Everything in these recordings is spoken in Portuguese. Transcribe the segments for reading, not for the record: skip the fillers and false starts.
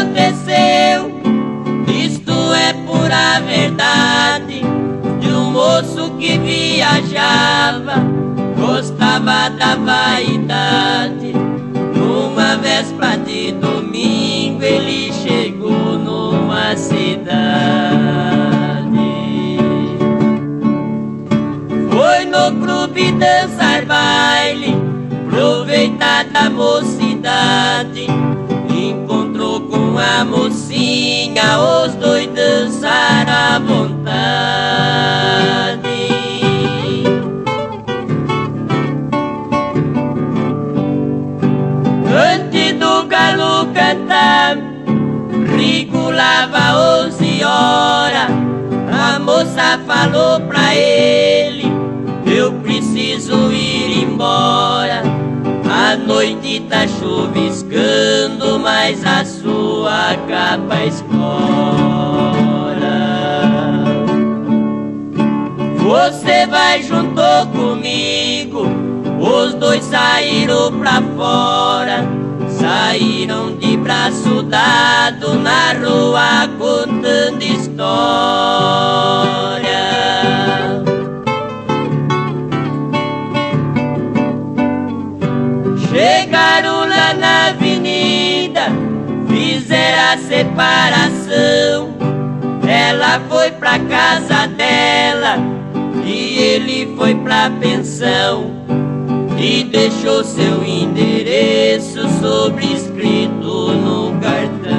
aconteceu, isto é pura verdade, de um moço que viajava, gostava da vaidade. Numa véspera de domingo ele chegou numa cidade. Foi no clube dançar baile, aproveitar da mocidade. Encontrou com a mocinha, os dois dançaram à vontade. Antes do galo cantar, regulava 11 horas. A moça falou pra ele: eu preciso ir embora. A noite tá chuviscando, mas a sua capa escora. Você vai junto comigo. Os dois saíram pra fora, saíram de braço dado na rua contando história. Chegaram lá na avenida, fizeram a separação. Ela foi pra casa dela e ele foi pra pensão. E deixou seu endereço sobrescrito no cartão.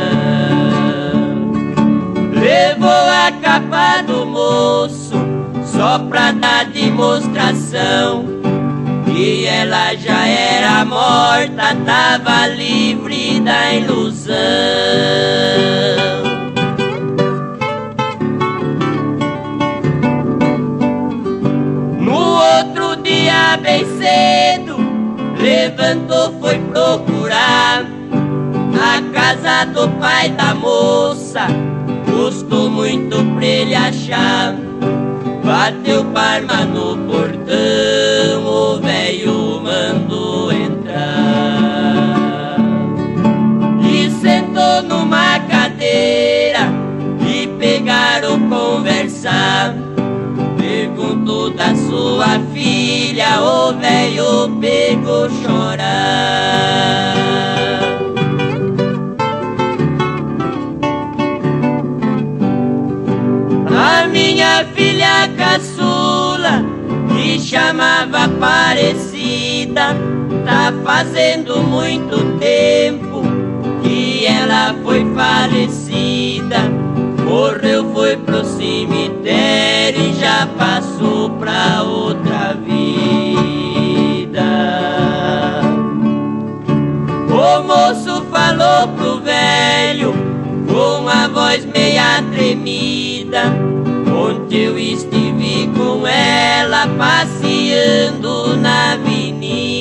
Levou a capa do moço só pra dar demonstração. E ela já era morta, tava livre da ilusão. Bem cedo, levantou, foi procurar a casa do pai da moça. Custou muito pra ele achar. Bateu palma no portão, o velho mandou entrar. E sentou numa cadeira e pegaram conversar. Perguntou da sua filha, o velho pegou chorar. A minha filha caçula, que chamava Aparecida, tá fazendo muito tempo que ela foi falecida. Morreu, foi pro cemitério e já passou pra outra vida. O moço falou pro velho com a voz meia tremida: ontem eu estive com ela passeando na avenida.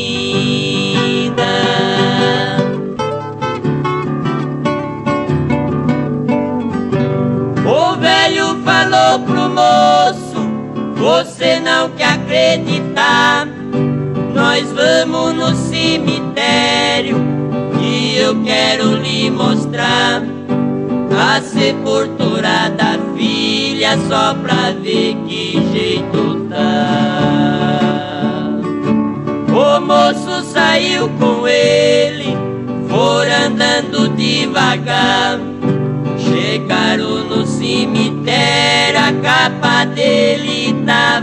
Falou pro moço: você não quer acreditar, nós vamos no cemitério e eu quero lhe mostrar a sepultura da filha, só pra ver que jeito tá. O moço saiu com ele, foram andando devagar. Chegaram no cemitério, a capa dele tava